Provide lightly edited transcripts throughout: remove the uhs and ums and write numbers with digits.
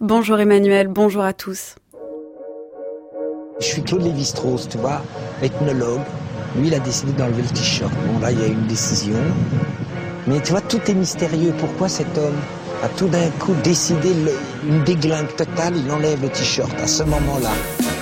Bonjour Emmanuel, bonjour à tous. Je suis Claude Lévi-Strauss, tu vois, ethnologue. Lui, il a décidé d'enlever le t-shirt. Bon, là, il y a une décision. Mais tu vois, tout est mystérieux. Pourquoi cet homme a tout d'un coup décidé une déglingue totale, il enlève le t-shirt à ce moment-là?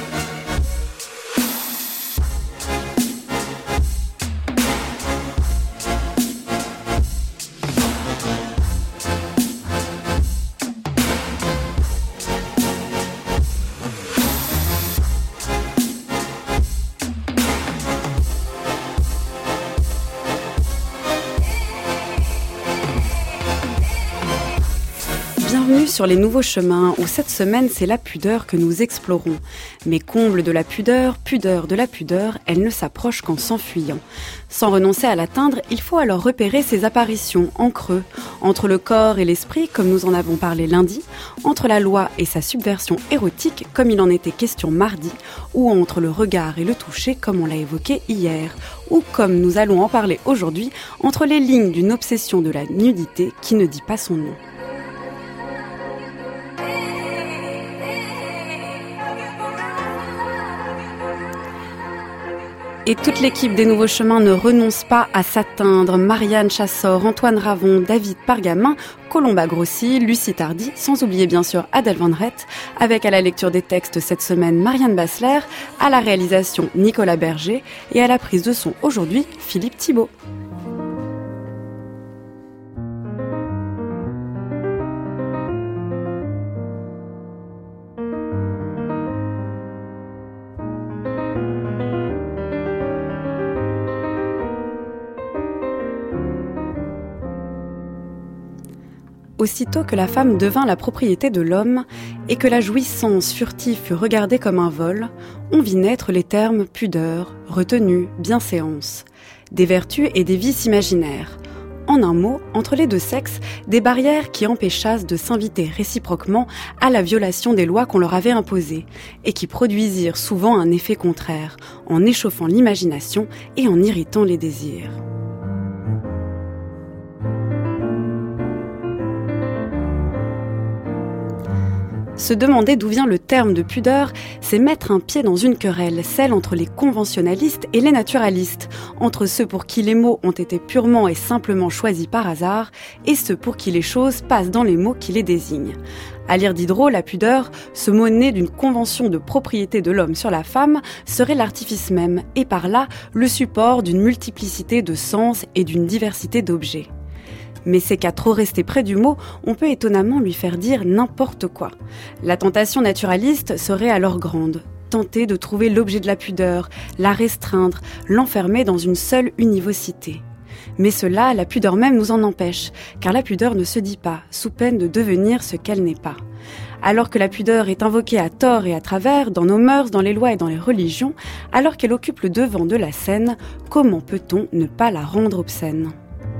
Bienvenue sur les nouveaux chemins où cette semaine c'est la pudeur que nous explorons. Mais comble de la pudeur, pudeur de la pudeur, elle ne s'approche qu'en s'enfuyant. Sans renoncer à l'atteindre, il faut alors repérer ses apparitions en creux, entre le corps et l'esprit comme nous en avons parlé lundi, entre la loi et sa subversion érotique comme il en était question mardi, ou entre le regard et le toucher comme on l'a évoqué hier, ou comme nous allons en parler aujourd'hui, entre les lignes d'une obsession de la nudité qui ne dit pas son nom. Et toute l'équipe des Nouveaux Chemins ne renonce pas à s'atteindre. Marianne Chassor, Antoine Ravon, David Pargamin, Colomba Grossi, Lucie Tardy, sans oublier bien sûr Adèle Van Rett, avec à la lecture des textes cette semaine Marianne Bassler, à la réalisation Nicolas Berger et à la prise de son aujourd'hui Philippe Thibault. Aussitôt que la femme devint la propriété de l'homme et que la jouissance furtive fut regardée comme un vol, on vit naître les termes pudeur, retenue, bienséance, des vertus et des vices imaginaires. En un mot, entre les deux sexes, des barrières qui empêchassent de s'inviter réciproquement à la violation des lois qu'on leur avait imposées et qui produisirent souvent un effet contraire, en échauffant l'imagination et en irritant les désirs. Se demander d'où vient le terme de pudeur, c'est mettre un pied dans une querelle, celle entre les conventionnalistes et les naturalistes, entre ceux pour qui les mots ont été purement et simplement choisis par hasard, et ceux pour qui les choses passent dans les mots qui les désignent. À lire Diderot, la pudeur, ce mot né d'une convention de propriété de l'homme sur la femme, serait l'artifice même, et par là, le support d'une multiplicité de sens et d'une diversité d'objets. Mais c'est qu'à trop rester près du mot, on peut étonnamment lui faire dire n'importe quoi. La tentation naturaliste serait alors grande. Tenter de trouver l'objet de la pudeur, la restreindre, l'enfermer dans une seule univocité. Mais cela, la pudeur même nous en empêche, car la pudeur ne se dit pas, sous peine de devenir ce qu'elle n'est pas. Alors que la pudeur est invoquée à tort et à travers, dans nos mœurs, dans les lois et dans les religions, alors qu'elle occupe le devant de la scène, comment peut-on ne pas la rendre obscène ?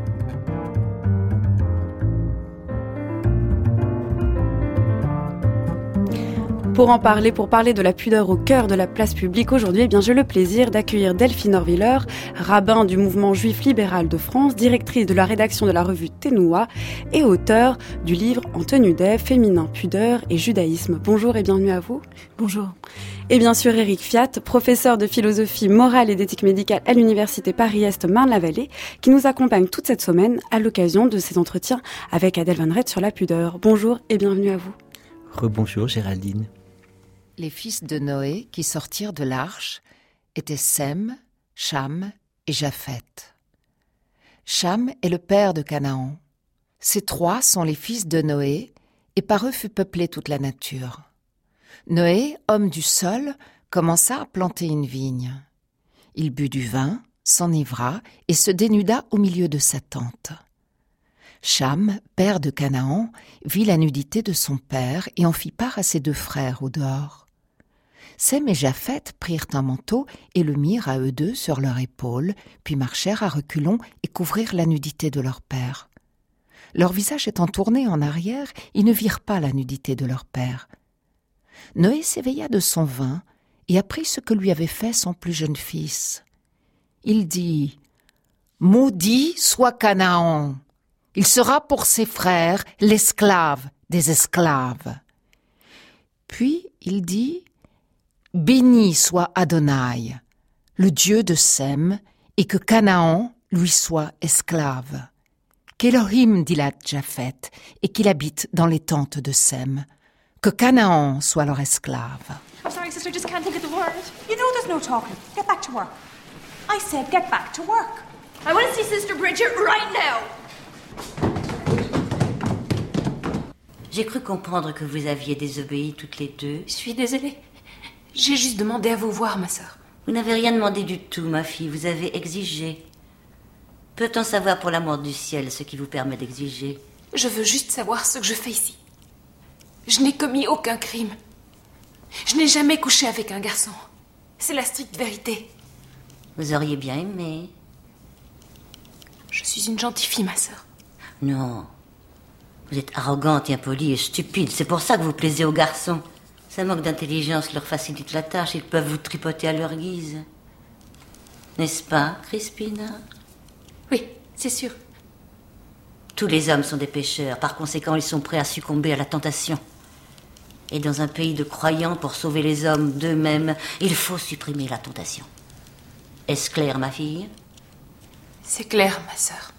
Pour parler de la pudeur au cœur de la place publique aujourd'hui, eh bien, j'ai le plaisir d'accueillir Delphine Horviller, rabbin du mouvement juif libéral de France, directrice de la rédaction de la revue Ténoua et auteure du livre En tenue d'Ève, féminin, pudeur et judaïsme. Bonjour et bienvenue à vous. Bonjour. Et bien sûr Éric Fiat, professeur de philosophie morale et d'éthique médicale à l'université Paris-Est Marne-la-Vallée, qui nous accompagne toute cette semaine à l'occasion de ses entretiens avec Adèle Van Rett sur la pudeur. Bonjour et bienvenue à vous. Rebonjour Géraldine. Les fils de Noé qui sortirent de l'arche étaient Sem, Cham et Japhet. Cham est le père de Canaan. Ces trois sont les fils de Noé, et par eux fut peuplée toute la nature. Noé, homme du sol, commença à planter une vigne. Il but du vin, s'enivra et se dénuda au milieu de sa tente. Cham, père de Canaan, vit la nudité de son père et en fit part à ses deux frères au dehors. Sem et Japhet prirent un manteau et le mirent à eux deux sur leur épaule, puis marchèrent à reculons et couvrirent la nudité de leur père. Leur visage étant tourné en arrière, ils ne virent pas la nudité de leur père. Noé s'éveilla de son vin et apprit ce que lui avait fait son plus jeune fils. Il dit « Maudit soit Canaan ! Il sera pour ses frères l'esclave des esclaves. Puis il dit « Béni soit Adonai, le Dieu de Sem, et que Canaan lui soit esclave. Qu'Elohim dilate Japhet, et qu'il habite dans les tentes de Sem. Que Canaan soit leur esclave. » I'm sorry, sister, just can't think of the word. You know there's no talking. Get back to work. I said get back to work. I want to see Sister Bridget right now. J'ai cru comprendre que vous aviez désobéi toutes les deux. Je suis désolée. J'ai juste demandé à vous voir, ma sœur. Vous n'avez rien demandé du tout, ma fille. Vous avez exigé. Peut-on savoir pour l'amour du ciel ce qui vous permet d'exiger? Je veux juste savoir ce que je fais ici. Je n'ai commis aucun crime. Je n'ai jamais couché avec un garçon. C'est la stricte vérité. Vous auriez bien aimé. Je suis une gentille fille, ma sœur. Non. Vous êtes arrogante, impolie et stupide. C'est pour ça que vous plaisez aux garçons. Ça manque d'intelligence leur facilite la tâche. Ils peuvent vous tripoter à leur guise. N'est-ce pas, Crispina? Oui, c'est sûr. Tous les hommes sont des pécheurs. Par conséquent, ils sont prêts à succomber à la tentation. Et dans un pays de croyants, pour sauver les hommes d'eux-mêmes, il faut supprimer la tentation. Est-ce clair, ma fille? C'est clair, ma sœur.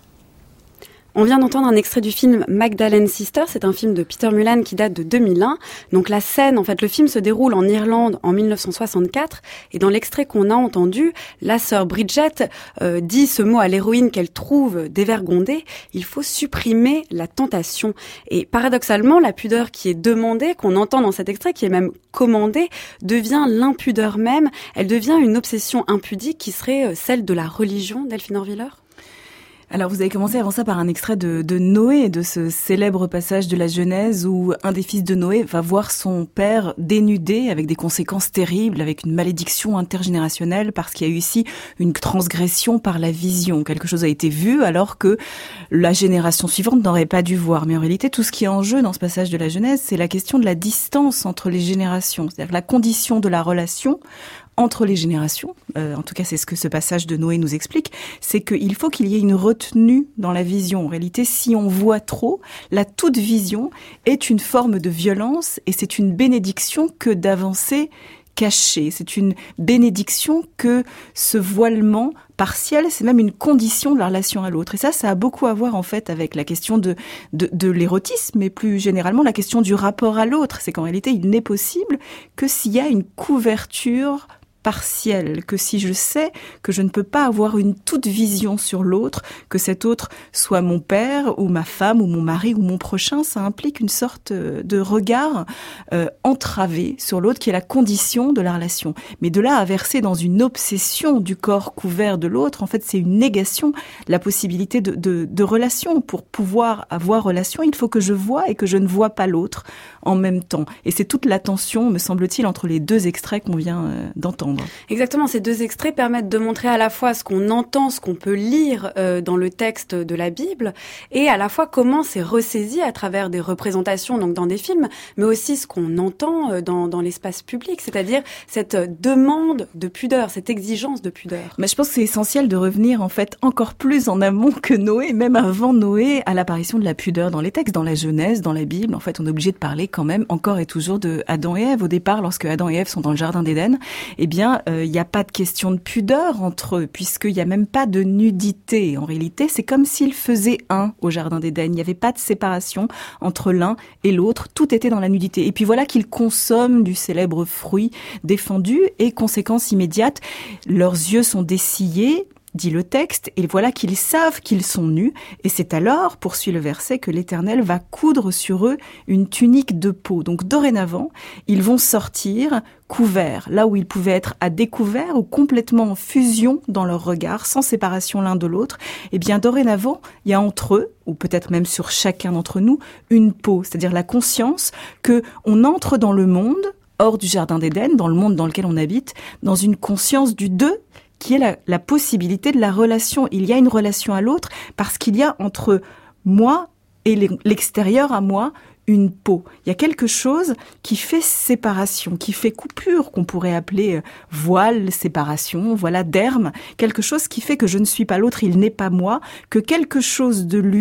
On vient d'entendre un extrait du film Magdalene Sister, c'est un film de Peter Mullan qui date de 2001. Donc la scène, en fait, le film se déroule en Irlande en 1964 et dans l'extrait qu'on a entendu, la sœur Bridget dit ce mot à l'héroïne qu'elle trouve dévergondée, il faut supprimer la tentation. Et paradoxalement, la pudeur qui est demandée, qu'on entend dans cet extrait, qui est même commandée, devient l'impudeur même, elle devient une obsession impudique qui serait celle de la religion, Delphine Orviller. Alors vous avez commencé avant ça par un extrait de Noé, de ce célèbre passage de la Genèse où un des fils de Noé va voir son père dénudé avec des conséquences terribles, avec une malédiction intergénérationnelle parce qu'il y a eu ici une transgression par la vision. Quelque chose a été vu alors que la génération suivante n'aurait pas dû voir. Mais en réalité, tout ce qui est en jeu dans ce passage de la Genèse, c'est la question de la distance entre les générations, c'est-à-dire la condition de la relation entre les générations, en tout cas c'est ce que ce passage de Noé nous explique, c'est qu'il faut qu'il y ait une retenue dans la vision. En réalité, si on voit trop, la toute vision est une forme de violence et c'est une bénédiction que d'avancer caché. C'est une bénédiction que ce voilement partiel, c'est même une condition de la relation à l'autre. Et ça a beaucoup à voir en fait avec la question de l'érotisme et plus généralement la question du rapport à l'autre. C'est qu'en réalité, il n'est possible que s'il y a une couverture partielle, que si je sais que je ne peux pas avoir une toute vision sur l'autre, que cet autre soit mon père ou ma femme ou mon mari ou mon prochain, ça implique une sorte de regard entravé sur l'autre qui est la condition de la relation. Mais de là à verser dans une obsession du corps couvert de l'autre, en fait c'est une négation de la possibilité de relation. Pour pouvoir avoir relation, il faut que je vois et que je ne vois pas l'autre en même temps. Et c'est toute la tension, me semble-t-il, entre les deux extraits qu'on vient d'entendre. Exactement, ces deux extraits permettent de montrer à la fois ce qu'on entend, ce qu'on peut lire dans le texte de la Bible, et à la fois comment c'est ressaisi à travers des représentations, donc dans des films, mais aussi ce qu'on entend dans l'espace public, c'est-à-dire cette demande de pudeur, cette exigence de pudeur. Mais je pense que c'est essentiel de revenir en fait encore plus en amont que Noé, même avant Noé, à l'apparition de la pudeur dans les textes, dans la Genèse, dans la Bible. En fait, on est obligé de parler quand même encore et toujours de Adam et Ève. Au départ, lorsque Adam et Ève sont dans le jardin d'Éden, eh bien, il n'y a pas de question de pudeur entre eux, puisqu'il n'y a même pas de nudité. En réalité, c'est comme s'ils faisaient un au jardin d'Éden. Il n'y avait pas de séparation entre l'un et l'autre. Tout était dans la nudité. Et puis voilà qu'ils consomment du célèbre fruit défendu et conséquence immédiate, leurs yeux sont dessillés, dit le texte, et voilà qu'ils savent qu'ils sont nus, et c'est alors, poursuit le verset, que l'Éternel va coudre sur eux une tunique de peau. Donc dorénavant, ils vont sortir couverts, là où ils pouvaient être à découvert ou complètement en fusion dans leur regard, sans séparation l'un de l'autre. Eh bien dorénavant, il y a entre eux, ou peut-être même sur chacun d'entre nous, une peau, c'est-à-dire la conscience que on entre dans le monde, hors du jardin d'Éden, dans le monde dans lequel on habite, dans une conscience du deux, qui est la possibilité de la relation. Il y a une relation à l'autre parce qu'il y a entre moi et l'extérieur à moi une peau. Il y a quelque chose qui fait séparation, qui fait coupure, qu'on pourrait appeler voile, séparation, voilà, derme. Quelque chose qui fait que je ne suis pas l'autre, il n'est pas moi, que quelque chose de lui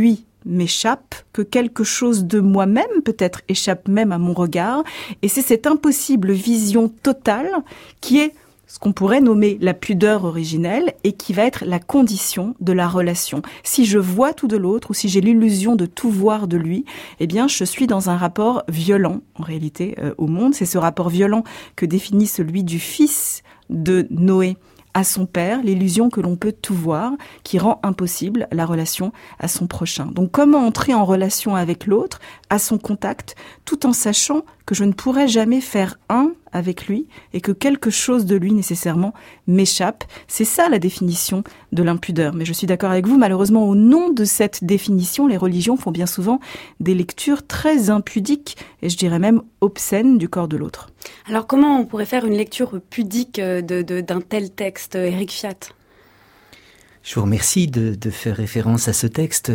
m'échappe, que quelque chose de moi-même peut-être échappe même à mon regard, et c'est cette impossible vision totale qui est ce qu'on pourrait nommer la pudeur originelle et qui va être la condition de la relation. Si je vois tout de l'autre ou si j'ai l'illusion de tout voir de lui, eh bien, je suis dans un rapport violent, en réalité, au monde. C'est ce rapport violent que définit celui du fils de Noé à son père, l'illusion que l'on peut tout voir, qui rend impossible la relation à son prochain. Donc, comment entrer en relation avec l'autre, à son contact, tout en sachant que je ne pourrai jamais faire un avec lui et que quelque chose de lui nécessairement m'échappe. C'est ça la définition de l'impudeur. Mais je suis d'accord avec vous, malheureusement, au nom de cette définition, les religions font bien souvent des lectures très impudiques et je dirais même obscènes du corps de l'autre. Alors comment on pourrait faire une lecture pudique d'un tel texte, Éric Fiat ? Je vous remercie de faire référence à ce texte.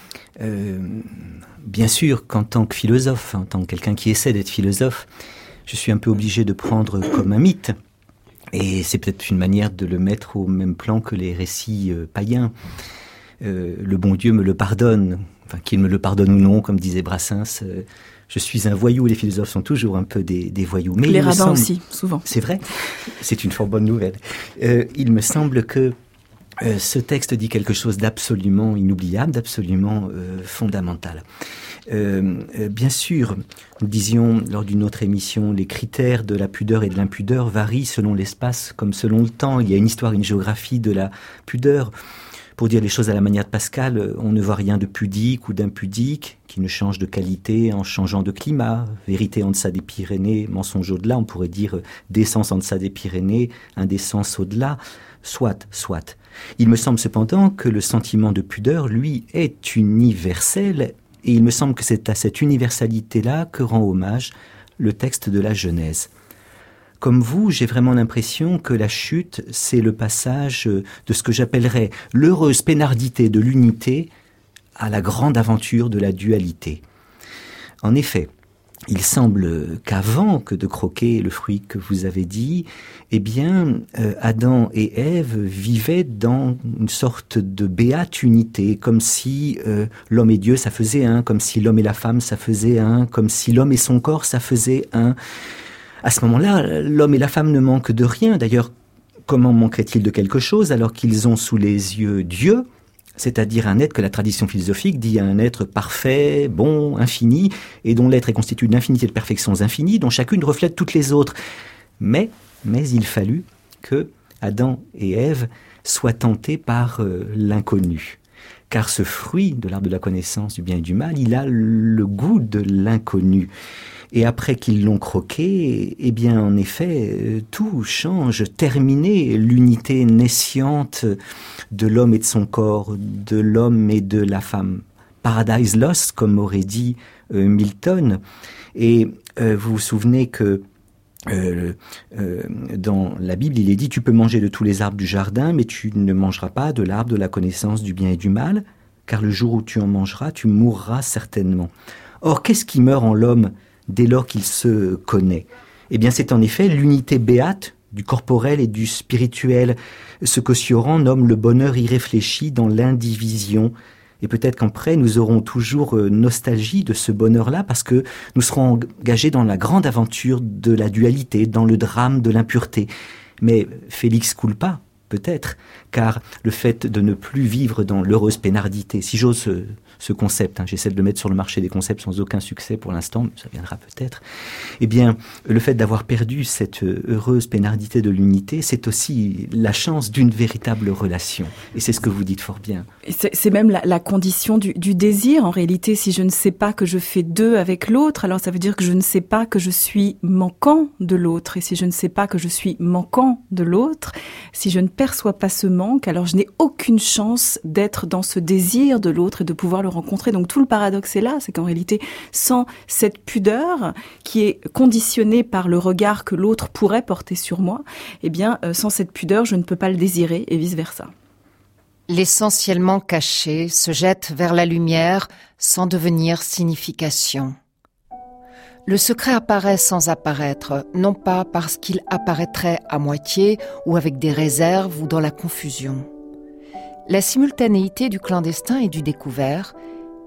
Bien sûr qu'en tant que philosophe, en tant que quelqu'un qui essaie d'être philosophe, je suis un peu obligé de prendre comme un mythe. Et c'est peut-être une manière de le mettre au même plan que les récits païens. Le bon Dieu me le pardonne, enfin qu'il me le pardonne ou non, comme disait Brassens. Je suis un voyou, les philosophes sont toujours un peu des voyous. Mais les rabbins aussi, souvent. C'est vrai, c'est une fort bonne nouvelle. Il me semble que ce texte dit quelque chose d'absolument inoubliable, d'absolument fondamental. Bien sûr, nous disions lors d'une autre émission, les critères de la pudeur et de l'impudeur varient selon l'espace comme selon le temps. Il y a une histoire, une géographie de la pudeur. Pour dire les choses à la manière de Pascal, on ne voit rien de pudique ou d'impudique qui ne change de qualité en changeant de climat. Vérité en deçà des Pyrénées, mensonge au-delà. On pourrait dire décence en deçà des Pyrénées, indécence au-delà. Soit. Il me semble cependant que le sentiment de pudeur, lui, est universel. Et il me semble que c'est à cette universalité-là que rend hommage le texte de la Genèse. Comme vous, j'ai vraiment l'impression que la chute, c'est le passage de ce que j'appellerais l'heureuse pénardité de l'unité à la grande aventure de la dualité. En effet, il semble qu'avant que de croquer le fruit que vous avez dit, eh bien, Adam et Ève vivaient dans une sorte de béate unité, comme si l'homme et Dieu, ça faisait un, comme si l'homme et la femme, ça faisait un, comme si l'homme et son corps, ça faisait un. À ce moment-là, l'homme et la femme ne manquent de rien. D'ailleurs, comment manqueraient-ils de quelque chose alors qu'ils ont sous les yeux Dieu, c'est-à-dire un être que la tradition philosophique dit un être parfait, bon, infini, et dont l'être est constitué d'une infinité de perfections infinies, dont chacune reflète toutes les autres. Mais il fallut que Adam et Ève soient tentés par l'inconnu. Car ce fruit de l'arbre de la connaissance du bien et du mal, il a le goût de l'inconnu. Et après qu'ils l'ont croqué, eh bien, en effet, tout change. Terminée l'unité naissante de l'homme et de son corps, de l'homme et de la femme. Paradise lost, comme aurait dit Milton. Et vous vous souvenez que dans la Bible, il est dit « Tu peux manger de tous les arbres du jardin, mais tu ne mangeras pas de l'arbre de la connaissance du bien et du mal, car le jour où tu en mangeras, tu mourras certainement. » Or, qu'est-ce qui meurt en l'homme dès lors qu'il se connaît? Eh bien, c'est en effet l'unité béate du corporel et du spirituel, ce que Sioran nomme le bonheur irréfléchi dans l'indivision. Et peut-être qu'après, nous aurons toujours nostalgie de ce bonheur-là parce que nous serons engagés dans la grande aventure de la dualité, dans le drame de l'impureté. Mais Félix culpa, peut-être, car le fait de ne plus vivre dans l'heureuse pénardité, si j'ose ce concept, j'essaie de le mettre sur le marché des concepts sans aucun succès pour l'instant, mais ça viendra peut-être, eh bien, le fait d'avoir perdu cette heureuse pénardité de l'unité, c'est aussi la chance d'une véritable relation. Et c'est ce que vous dites fort bien. C'est même la condition du désir, en réalité. Si je ne sais pas que je fais deux avec l'autre, alors ça veut dire que je ne sais pas que je suis manquant de l'autre. Et si je ne sais pas que je suis manquant de l'autre, si je ne perçois pas ce manque, alors je n'ai aucune chance d'être dans ce désir de l'autre et de pouvoir le rencontrer. Donc tout le paradoxe est là, c'est qu'en réalité, sans cette pudeur qui est conditionnée par le regard que l'autre pourrait porter sur moi, eh bien, sans cette pudeur, je ne peux pas le désirer et vice-versa. L'essentiellement caché se jette vers la lumière sans devenir signification. Le secret apparaît sans apparaître, non pas parce qu'il apparaîtrait à moitié ou avec des réserves ou dans la confusion. La simultanéité du clandestin et du découvert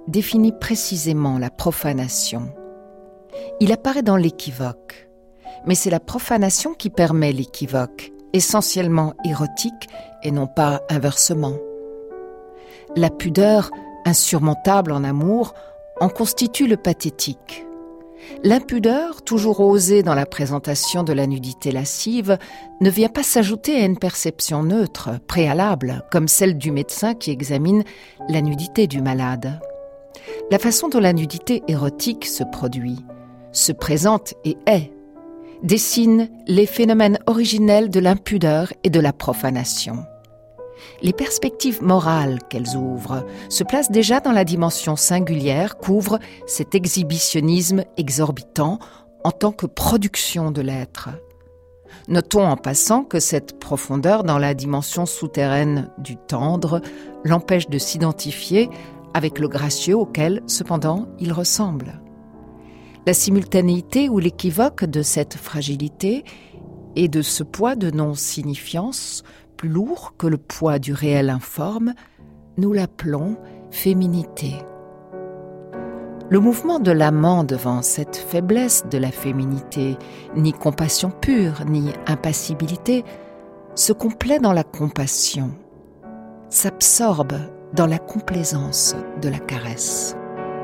définit précisément la profanation. Il apparaît dans l'équivoque, mais c'est la profanation qui permet l'équivoque, essentiellement érotique et non pas inversement. La pudeur, insurmontable en amour, en constitue le pathétique. L'impudeur, toujours osée dans la présentation de la nudité lascive, ne vient pas s'ajouter à une perception neutre, préalable, comme celle du médecin qui examine la nudité du malade. La façon dont la nudité érotique se produit, se présente et est, dessine les phénomènes originels de l'impudeur et de la profanation. Les perspectives morales qu'elles ouvrent se placent déjà dans la dimension singulière qu'ouvre cet exhibitionnisme exorbitant en tant que production de l'être. Notons en passant que cette profondeur dans la dimension souterraine du tendre l'empêche de s'identifier avec le gracieux auquel, cependant, il ressemble. La simultanéité ou l'équivoque de cette fragilité et de ce poids de non-signifiance plus lourd que le poids du réel informe, nous l'appelons féminité. Le mouvement de l'amant devant cette faiblesse de la féminité, ni compassion pure, ni impassibilité, se complaît dans la compassion, s'absorbe dans la complaisance de la caresse.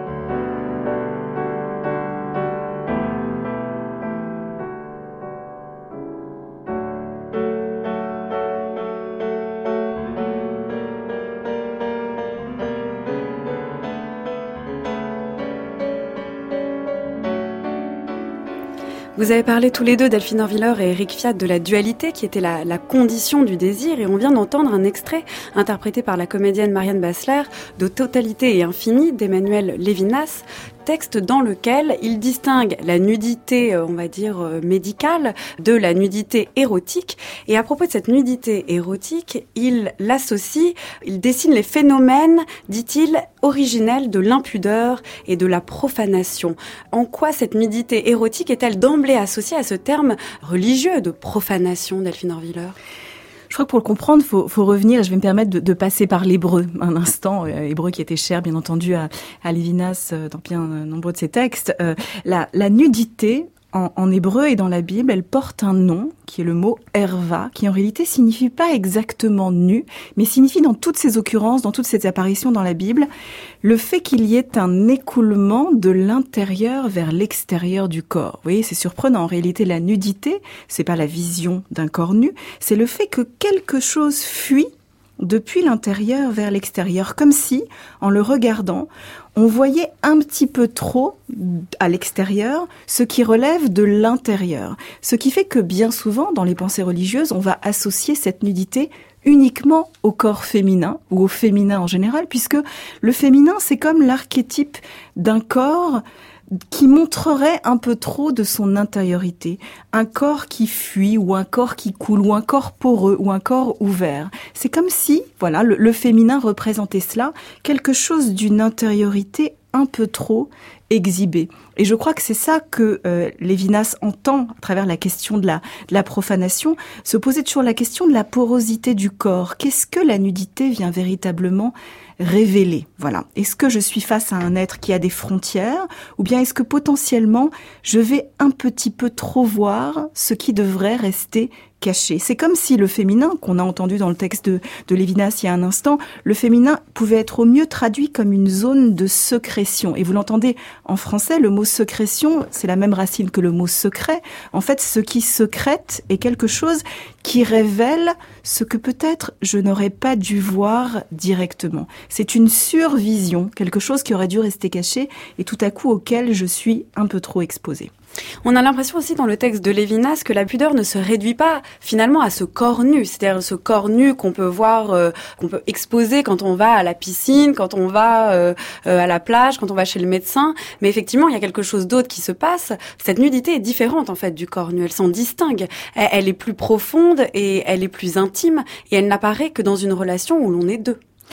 Vous avez parlé tous les deux, Delphine Orviller et Eric Fiat, de la dualité qui était la condition du désir, et on vient d'entendre un extrait interprété par la comédienne Marianne Bassler de Totalité et Infinie d'Emmanuel Lévinas, texte dans lequel il distingue la nudité, on va dire, médicale de la nudité érotique. Et à propos de cette nudité érotique, il l'associe, il dessine les phénomènes, dit-il, originels de l'impudeur et de la profanation. En quoi cette nudité érotique est-elle d'emblée associée à ce terme religieux de profanation, Delphine Orviller ? Je crois que pour le comprendre, faut revenir, je vais me permettre de passer par l'hébreu un instant, hébreu qui était cher, bien entendu, à Lévinas dans bien nombreux de ses textes. La nudité, en hébreu et dans la Bible, elle porte un nom, qui est le mot herva, qui en réalité signifie pas exactement nu, mais signifie dans toutes ces occurrences, dans toutes ces apparitions dans la Bible, le fait qu'il y ait un écoulement de l'intérieur vers l'extérieur du corps. Vous voyez, c'est surprenant. En réalité, la nudité, c'est pas la vision d'un corps nu, c'est le fait que quelque chose fuit depuis l'intérieur vers l'extérieur, comme si, en le regardant, on voyait un petit peu trop à l'extérieur ce qui relève de l'intérieur. Ce qui fait que bien souvent, dans les pensées religieuses, on va associer cette nudité uniquement au corps féminin ou au féminin en général, puisque le féminin, c'est comme l'archétype d'un corps qui montrerait un peu trop de son intériorité. Un corps qui fuit, ou un corps qui coule, ou un corps poreux, ou un corps ouvert. C'est comme si, voilà, le féminin représentait cela, quelque chose d'une intériorité un peu trop exhibée. Et je crois que c'est ça que Lévinas entend à travers la question de la profanation, se poser toujours la question de la porosité du corps. Qu'est-ce que la nudité vient véritablement révéler? Voilà. Est-ce que je suis face à un être qui a des frontières, ou bien est-ce que potentiellement je vais un petit peu trop voir ce qui devrait rester caché? C'est comme si le féminin, qu'on a entendu dans le texte de Lévinas il y a un instant, le féminin pouvait être au mieux traduit comme une zone de sécrétion. Et vous l'entendez en français, le mot sécrétion, c'est la même racine que le mot secret. En fait, ce qui sécrète est quelque chose qui révèle ce que peut-être je n'aurais pas dû voir directement. C'est une survision, quelque chose qui aurait dû rester caché et tout à coup auquel je suis un peu trop exposée. On a l'impression aussi dans le texte de Lévinas que la pudeur ne se réduit pas finalement à ce corps nu, c'est-à-dire ce corps nu qu'on peut voir, qu'on peut exposer quand on va à la piscine, quand on va à la plage, quand on va chez le médecin. Mais effectivement, il y a quelque chose d'autre qui se passe. Cette nudité est différente en fait du corps nu, elle s'en distingue. Elle est plus profonde et elle est plus intime et elle n'apparaît que dans une relation où l'on est deux.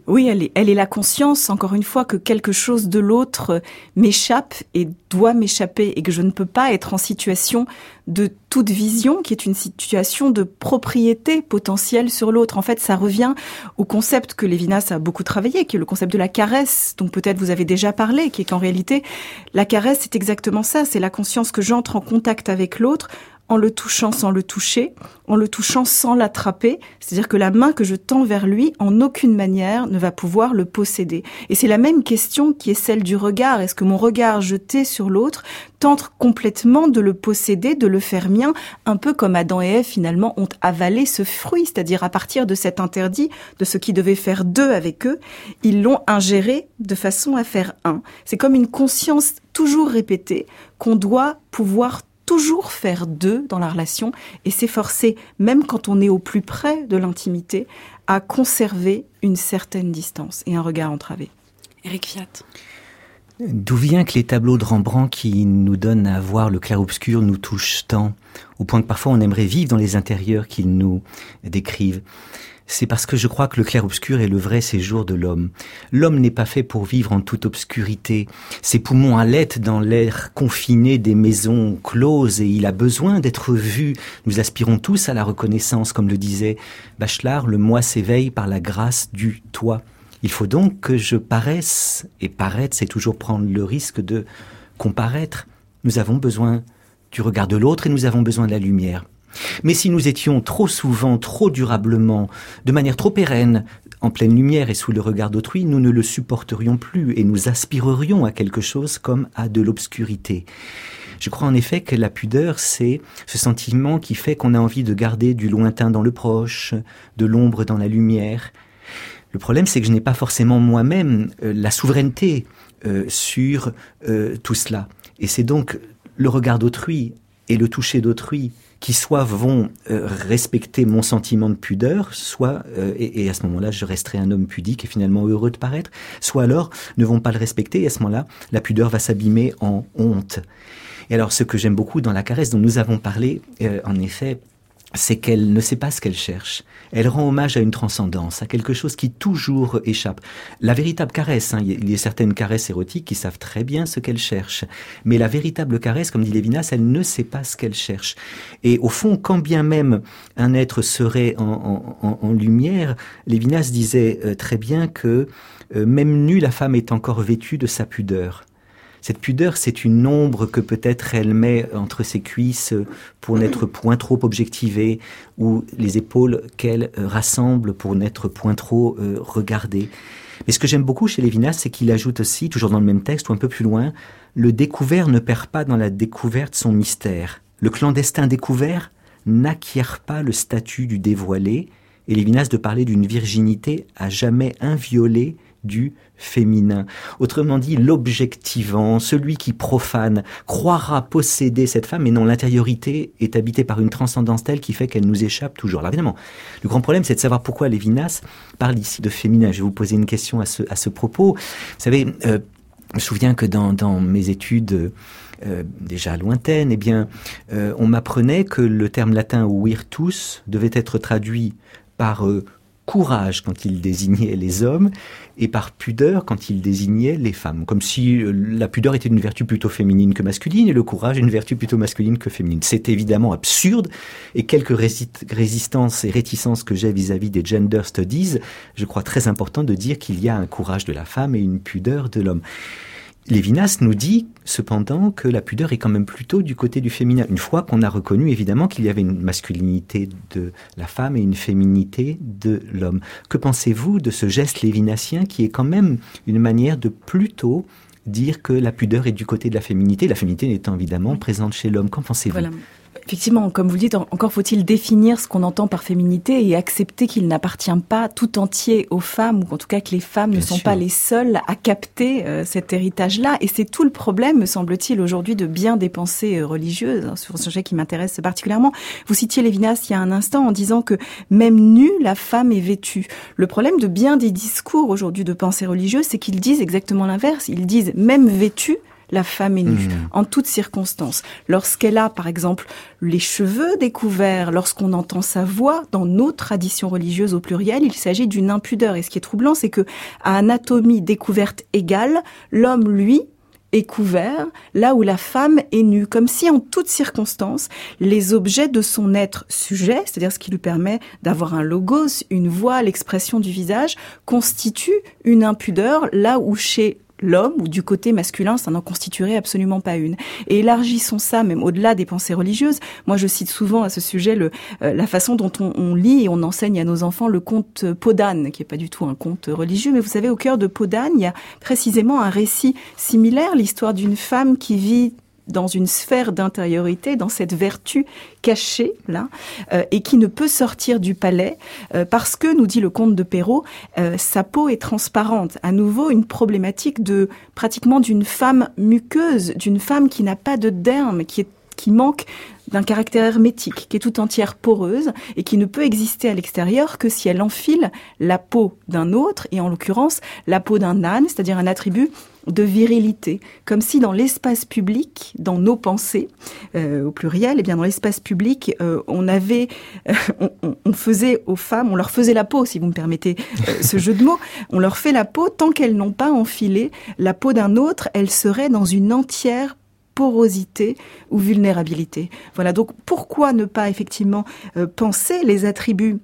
Oui, elle est la conscience, encore une fois, que quelque chose de l'autre m'échappe et doit m'échapper et que je ne peux pas être en situation de toute vision, qui est une situation de propriété potentielle sur l'autre. En fait, ça revient au concept que Lévinas a beaucoup travaillé, qui est le concept de la caresse, dont peut-être vous avez déjà parlé, qui est qu'en réalité, la caresse, c'est exactement ça, c'est la conscience que j'entre en contact avec l'autre, en le touchant sans le toucher, en le touchant sans l'attraper. C'est-à-dire que la main que je tends vers lui, en aucune manière, ne va pouvoir le posséder. Et c'est la même question qui est celle du regard. Est-ce que mon regard jeté sur l'autre tente complètement de le posséder, de le faire mien, un peu comme Adam et Ève, finalement, ont avalé ce fruit, c'est-à-dire à partir de cet interdit, de ce qui devait faire deux avec eux, ils l'ont ingéré de façon à faire un. C'est comme une conscience toujours répétée qu'on doit pouvoir toujours faire deux dans la relation et s'efforcer, même quand on est au plus près de l'intimité, à conserver une certaine distance et un regard entravé. Éric Fiat. D'où vient que les tableaux de Rembrandt qui nous donnent à voir le clair-obscur nous touchent tant, au point que parfois on aimerait vivre dans les intérieurs qu'ils nous décrivent? C'est parce que je crois que le clair-obscur est le vrai séjour de l'homme. L'homme n'est pas fait pour vivre en toute obscurité. Ses poumons halètent dans l'air confiné des maisons closes et il a besoin d'être vu. Nous aspirons tous à la reconnaissance, comme le disait Bachelard, le moi s'éveille par la grâce du toi. Il faut donc que je paraisse, et paraître, c'est toujours prendre le risque de comparaître. Nous avons besoin du regard de l'autre et nous avons besoin de la lumière. Mais si nous étions trop souvent, trop durablement, de manière trop pérenne, en pleine lumière et sous le regard d'autrui, nous ne le supporterions plus et nous aspirerions à quelque chose comme à de l'obscurité. Je crois en effet que la pudeur, c'est ce sentiment qui fait qu'on a envie de garder du lointain dans le proche, de l'ombre dans la lumière. Le problème, c'est que je n'ai pas forcément moi-même la souveraineté sur tout cela. Et c'est donc le regard d'autrui et le toucher d'autrui qui soit vont respecter mon sentiment de pudeur, soit, et à ce moment-là, je resterai un homme pudique et finalement heureux de paraître, soit alors ne vont pas le respecter et à ce moment-là, la pudeur va s'abîmer en honte. Et alors, ce que j'aime beaucoup dans la caresse dont nous avons parlé, en effet, c'est qu'elle ne sait pas ce qu'elle cherche. Elle rend hommage à une transcendance, à quelque chose qui toujours échappe. La véritable caresse, il y a certaines caresses érotiques qui savent très bien ce qu'elles cherchent. Mais la véritable caresse, comme dit Lévinas, elle ne sait pas ce qu'elle cherche. Et au fond, quand bien même un être serait en lumière, Lévinas disait très bien que même nue, la femme est encore vêtue de sa pudeur. Cette pudeur, c'est une ombre que peut-être elle met entre ses cuisses pour n'être point trop objectivée, ou les épaules qu'elle rassemble pour n'être point trop regardée. Mais ce que j'aime beaucoup chez Lévinas, c'est qu'il ajoute aussi, toujours dans le même texte ou un peu plus loin, le découvert ne perd pas dans la découverte son mystère. Le clandestin découvert n'acquiert pas le statut du dévoilé, et Lévinas de parler d'une virginité à jamais inviolée du féminin. Autrement dit, l'objectivant, celui qui profane, croira posséder cette femme, mais non, l'intériorité est habitée par une transcendance telle qui fait qu'elle nous échappe toujours. Alors évidemment, le grand problème, c'est de savoir pourquoi Lévinas parle ici de féminin. Je vais vous poser une question à ce propos. Vous savez, je me souviens que dans mes études déjà lointaines, eh bien, on m'apprenait que le terme latin virtus devait être traduit par courage quand il désignait les hommes et par pudeur quand il désignait les femmes. Comme si la pudeur était une vertu plutôt féminine que masculine et le courage une vertu plutôt masculine que féminine. C'est évidemment absurde et quelques résistances et réticences que j'ai vis-à-vis des gender studies, je crois très important de dire qu'il y a un courage de la femme et une pudeur de l'homme. Lévinas nous dit cependant que la pudeur est quand même plutôt du côté du féminin, une fois qu'on a reconnu évidemment qu'il y avait une masculinité de la femme et une féminité de l'homme. Que pensez-vous de ce geste lévinassien qui est quand même une manière de plutôt dire que la pudeur est du côté de la féminité étant évidemment présente chez l'homme? Qu'en pensez-vous? Voilà. Effectivement, comme vous le dites, encore faut-il définir ce qu'on entend par féminité et accepter qu'il n'appartient pas tout entier aux femmes, ou en tout cas que les femmes ne sont pas les seules à capter cet héritage-là. Et c'est tout le problème, me semble-t-il, aujourd'hui, de bien des pensées religieuses, sur un sujet qui m'intéresse particulièrement. Vous citiez Lévinas il y a un instant en disant que même nue, la femme est vêtue. Le problème de bien des discours aujourd'hui de pensée religieuse, c'est qu'ils disent exactement l'inverse. Ils disent même vêtue, la femme est nue, en toutes circonstances. Lorsqu'elle a, par exemple, les cheveux découverts, lorsqu'on entend sa voix, dans nos traditions religieuses au pluriel, il s'agit d'une impudeur. Et ce qui est troublant, c'est que à anatomie découverte égale, l'homme, lui, est couvert, là où la femme est nue, comme si en toutes circonstances, les objets de son être sujet, c'est-à-dire ce qui lui permet d'avoir un logos, une voix, l'expression du visage, constituent une impudeur, là où chez l'homme, ou du côté masculin, ça n'en constituerait absolument pas une. Et élargissons ça même au-delà des pensées religieuses. Moi, je cite souvent à ce sujet la façon dont on lit et on enseigne à nos enfants le conte Peau d'âne, qui est pas du tout un conte religieux, mais vous savez, au cœur de Peau d'âne, il y a précisément un récit similaire, l'histoire d'une femme qui vit dans une sphère d'intériorité, dans cette vertu cachée, là, et qui ne peut sortir du palais, parce que, nous dit le comte de Perrault, sa peau est transparente. À nouveau, une problématique pratiquement d'une femme muqueuse, d'une femme qui n'a pas de derme, qui manque d'un caractère hermétique, qui est tout entière poreuse et qui ne peut exister à l'extérieur que si elle enfile la peau d'un autre, et en l'occurrence, la peau d'un âne, c'est-à-dire un attribut de virilité, comme si dans l'espace public, dans nos pensées, au pluriel, et bien dans l'espace public, on faisait aux femmes, on leur faisait la peau, si vous me permettez ce jeu de mots, on leur fait la peau tant qu'elles n'ont pas enfilé la peau d'un autre, elles seraient dans une entière porosité ou vulnérabilité. Voilà, donc pourquoi ne pas effectivement penser les attributs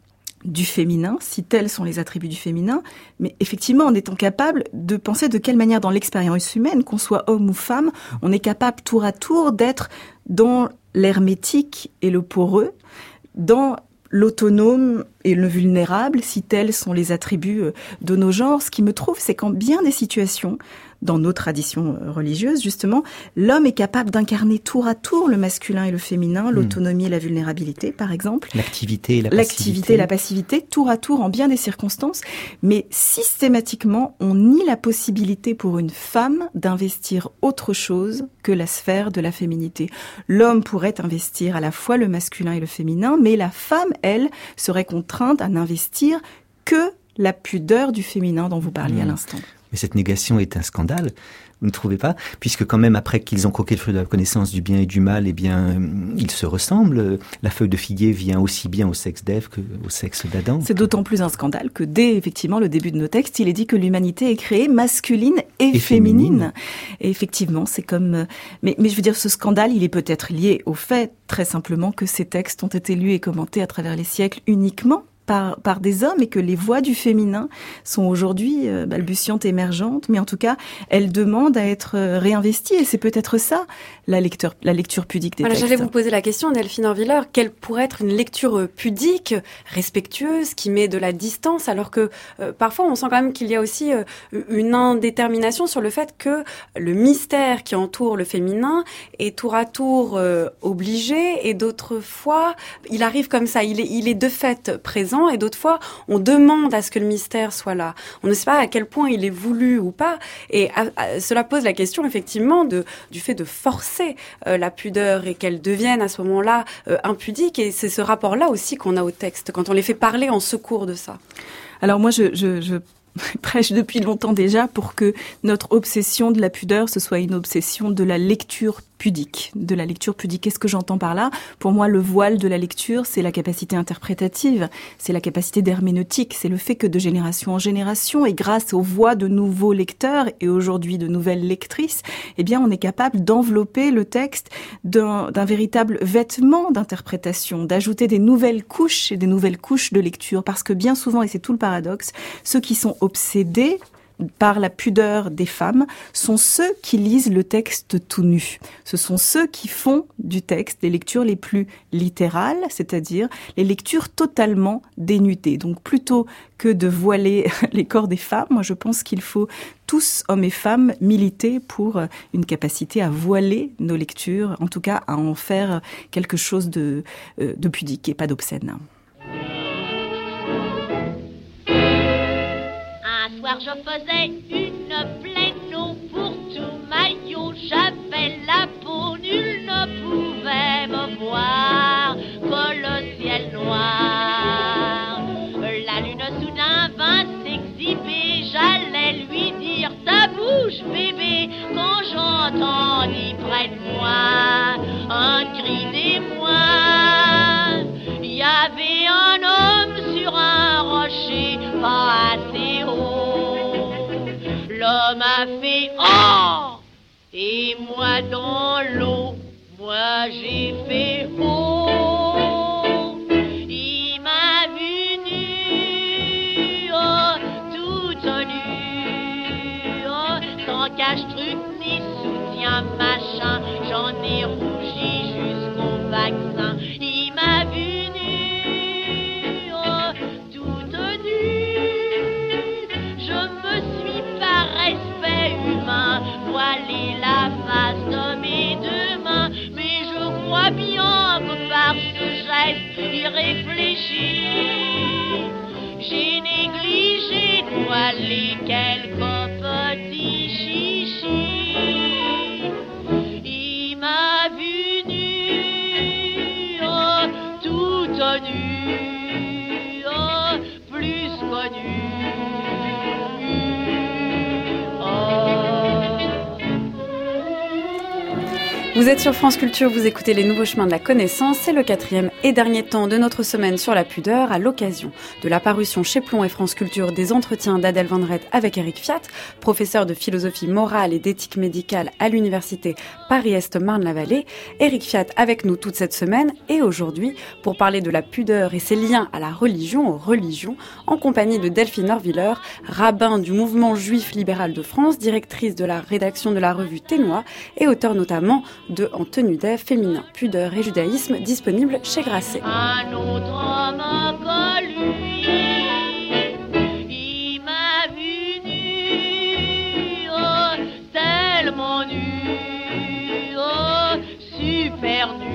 du féminin, si tels sont les attributs du féminin, mais effectivement en étant capable de penser de quelle manière dans l'expérience humaine, qu'on soit homme ou femme, on est capable tour à tour d'être dans l'hermétique et le poreux, dans l'autonome et le vulnérable, si tels sont les attributs de nos genres. Ce qui me trouve, c'est qu'en bien des situations, dans nos traditions religieuses, justement, l'homme est capable d'incarner tour à tour le masculin et le féminin, l'autonomie et la vulnérabilité, par exemple. L'activité et la passivité, tour à tour en bien des circonstances. Mais systématiquement, on nie la possibilité pour une femme d'investir autre chose que la sphère de la féminité. L'homme pourrait investir à la fois le masculin et le féminin, mais la femme, elle, serait contrainte à n'investir que la pudeur du féminin dont vous parliez à l'instant. Mais cette négation est un scandale, vous ne trouvez pas? Puisque quand même, après qu'ils ont croqué le fruit de la connaissance du bien et du mal, eh bien, ils se ressemblent. La feuille de figuier vient aussi bien au sexe d'Ève qu'au sexe d'Adam. C'est d'autant plus un scandale que dès, effectivement, le début de nos textes, il est dit que l'humanité est créée masculine et féminine. Et effectivement, c'est comme... Mais je veux dire, ce scandale, il est peut-être lié au fait, très simplement, que ces textes ont été lus et commentés à travers les siècles uniquement par des hommes, et que les voix du féminin sont aujourd'hui balbutiantes, émergentes, mais en tout cas, elles demandent à être réinvesties, et c'est peut-être ça, la lecture pudique des textes. J'allais vous poser la question, Delphine Orviller, quelle pourrait être une lecture pudique, respectueuse, qui met de la distance, alors que parfois on sent quand même qu'il y a aussi une indétermination sur le fait que le mystère qui entoure le féminin est tour à tour obligé, et d'autres fois, il arrive comme ça, il est de fait présent, et d'autres fois, on demande à ce que le mystère soit là. On ne sait pas à quel point il est voulu ou pas, et cela pose la question, effectivement, du fait de forcer la pudeur et qu'elle devienne à ce moment-là impudique, et c'est ce rapport-là aussi qu'on a au texte, quand on les fait parler en secours de ça. Alors moi, je prêche depuis longtemps déjà pour que notre obsession de la pudeur, ce soit une obsession de la lecture pudique, de la lecture pudique. Qu'est-ce que j'entends par là? Pour moi, le voile de la lecture, c'est la capacité interprétative, c'est la capacité d'herméneutique, c'est le fait que de génération en génération, et grâce aux voix de nouveaux lecteurs et aujourd'hui de nouvelles lectrices, eh bien, on est capable d'envelopper le texte d'un véritable vêtement d'interprétation, d'ajouter des nouvelles couches et des nouvelles couches de lecture, parce que bien souvent, et c'est tout le paradoxe, ceux qui sont obsédés par la pudeur des femmes sont ceux qui lisent le texte tout nu. Ce sont ceux qui font du texte les lectures les plus littérales, c'est-à-dire les lectures totalement dénudées. Donc plutôt que de voiler les corps des femmes, moi je pense qu'il faut tous, hommes et femmes, militer pour une capacité à voiler nos lectures, en tout cas à en faire quelque chose de pudique et pas d'obscène. Un soir je faisais une pleine eau pour tout maillot, j'avais la peau, nul ne pouvait me voir que le ciel noir. La lune soudain vint s'exhiber, j'allais lui dire ta bouche bébé, quand j'en l'homme a fait oh, et moi dans l'eau, moi j'ai fait oh. Il m'a vu nu, oh, tout nu, oh, sans cache-truc ni soutien machin, j'en ai rougi jusqu'au vaccin. Il m'a vu nu, oh, tout nu, je me suis par respect humain voilé la face de mes deux mains, mais je crois bien que par ce geste irréfléchi, j'ai négligé de voiler quelques petits chichis. Il m'a vu nu, oh, tout nu, oh, plus connu. Vous êtes sur France Culture, vous écoutez Les Nouveaux Chemins de la Connaissance. C'est le 4e et dernier temps de notre semaine sur la pudeur à l'occasion de la parution chez Plon et France Culture des entretiens d'Adèle Van Rett avec Éric Fiat, professeur de philosophie morale et d'éthique médicale à l'université Paris-Est Marne-la-Vallée. Éric Fiat avec nous toute cette semaine et aujourd'hui pour parler de la pudeur et ses liens à la religion, aux religions, en compagnie de Delphine Horviller, rabbin du mouvement juif libéral de France, directrice de la rédaction de la revue Ténois et auteur notamment de En tenue d'Ève, féminin, pudeur et judaïsme, disponible chez Grasset. Un autre homme que lui, il m'a vu nu, oh, tellement nu, oh, super nu.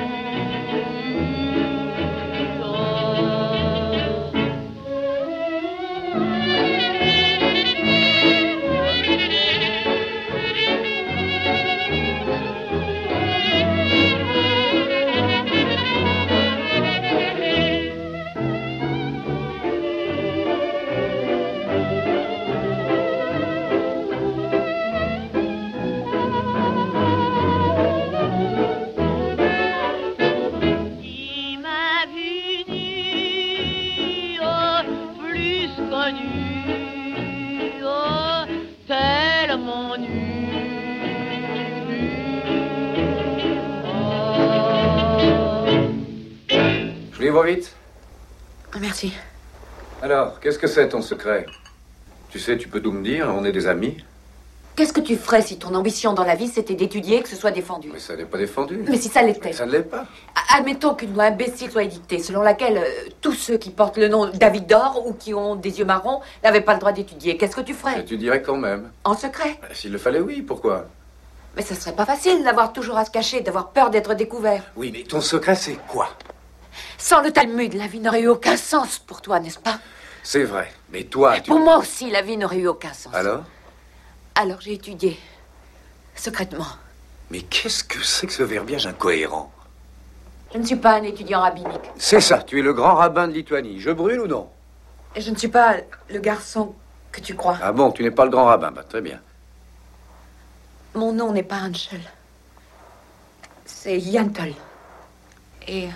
Je livre vite. Merci. Alors, qu'est-ce que c'est ton secret? Tu sais, tu peux tout me dire, on est des amis. Qu'est-ce que tu ferais si ton ambition dans la vie c'était d'étudier et que ce soit défendu? Mais ça n'est pas défendu. Mais si ça l'était. Mais ça ne l'est pas. Admettons qu'une loi imbécile soit édictée, selon laquelle tous ceux qui portent le nom David d'Or ou qui ont des yeux marrons n'avaient pas le droit d'étudier. Qu'est-ce que tu ferais? J'étudierais quand même. En secret? S'il le fallait, oui, pourquoi? Mais ça serait pas facile d'avoir toujours à se cacher, d'avoir peur d'être découvert. Oui, mais ton secret, c'est quoi? Sans le Talmud, la vie n'aurait eu aucun sens pour toi, n'est-ce pas? C'est vrai, mais toi, tu... Pour moi aussi, la vie n'aurait eu aucun sens. Alors j'ai étudié. Secrètement. Mais qu'est-ce que c'est que ce verbiage incohérent? Je ne suis pas un étudiant rabbinique. C'est ça, tu es le grand rabbin de Lituanie. Je brûle ou non? Et je ne suis pas le garçon que tu crois. Ah bon, tu n'es pas le grand rabbin, bah très bien. Mon nom n'est pas Angel. C'est Yantol. Et...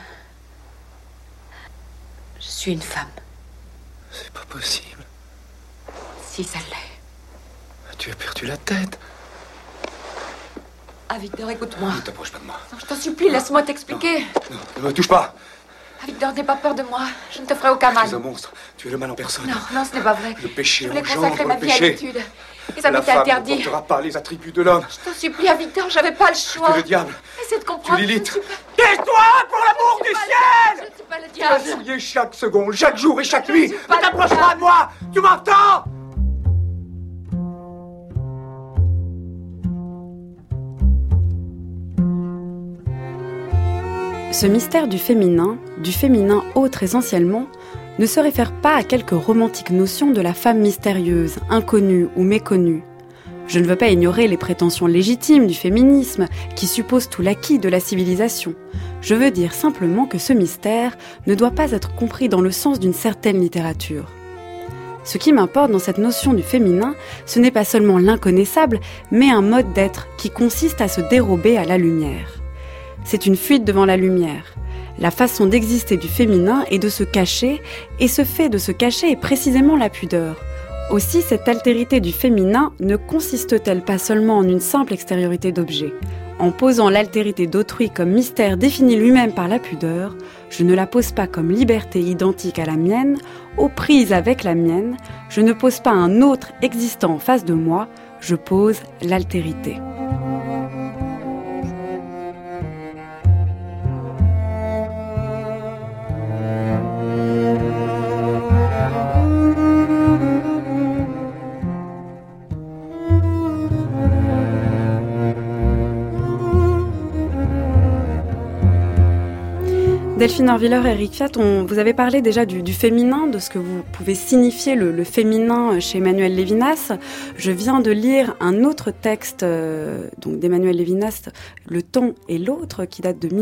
je suis une femme. C'est pas possible. Si ça l'est. Tu as perdu la tête. Ah, Victor, écoute-moi. Ne t'approche pas de moi. Non, je t'en supplie, laisse-moi t'expliquer. Non, ne me touche pas. Ah, Victor, n'aie pas peur de moi. Je ne te ferai aucun mal. Tu es un monstre. Tu es le mal en personne. Non, ce n'est pas vrai. Le péché je voulais engendre consacrer ma le vie à péché. l'étude. Et ça La m'était femme interdit. ne portera pas les attributs de l'homme. Je t'en supplie, ah, Victor, j'avais pas le choix. Tu es le diable. Essaie de comprendre. Tu Lilith. Tais-toi, pour l'amour du ciel! Je ne suis pas le Tu vas diable. fouiller chaque seconde, chaque jour et chaque nuit. pas Ne t'approche pas de moi. Tu m'entends? Ce mystère du féminin autre essentiellement, ne se réfère pas à quelques romantiques notions de la femme mystérieuse, inconnue ou méconnue. Je ne veux pas ignorer les prétentions légitimes du féminisme qui suppose tout l'acquis de la civilisation. Je veux dire simplement que ce mystère ne doit pas être compris dans le sens d'une certaine littérature. Ce qui m'importe dans cette notion du féminin, ce n'est pas seulement l'inconnaissable, mais un mode d'être qui consiste à se dérober à la lumière. C'est une fuite devant la lumière. La façon d'exister du féminin est de se cacher, et ce fait de se cacher est précisément la pudeur. Aussi, cette altérité du féminin ne consiste-t-elle pas seulement en une simple extériorité d'objet ? En posant l'altérité d'autrui comme mystère défini lui-même par la pudeur, je ne la pose pas comme liberté identique à la mienne, aux prises avec la mienne, je ne pose pas un autre existant en face de moi, je pose l'altérité. Delphine Orviller et Eric Fiat, vous avez parlé déjà du féminin, de ce que vous pouvez signifier le féminin chez Emmanuel Levinas. Je viens de lire un autre texte donc d'Emmanuel Levinas, Le temps et l'autre, qui date de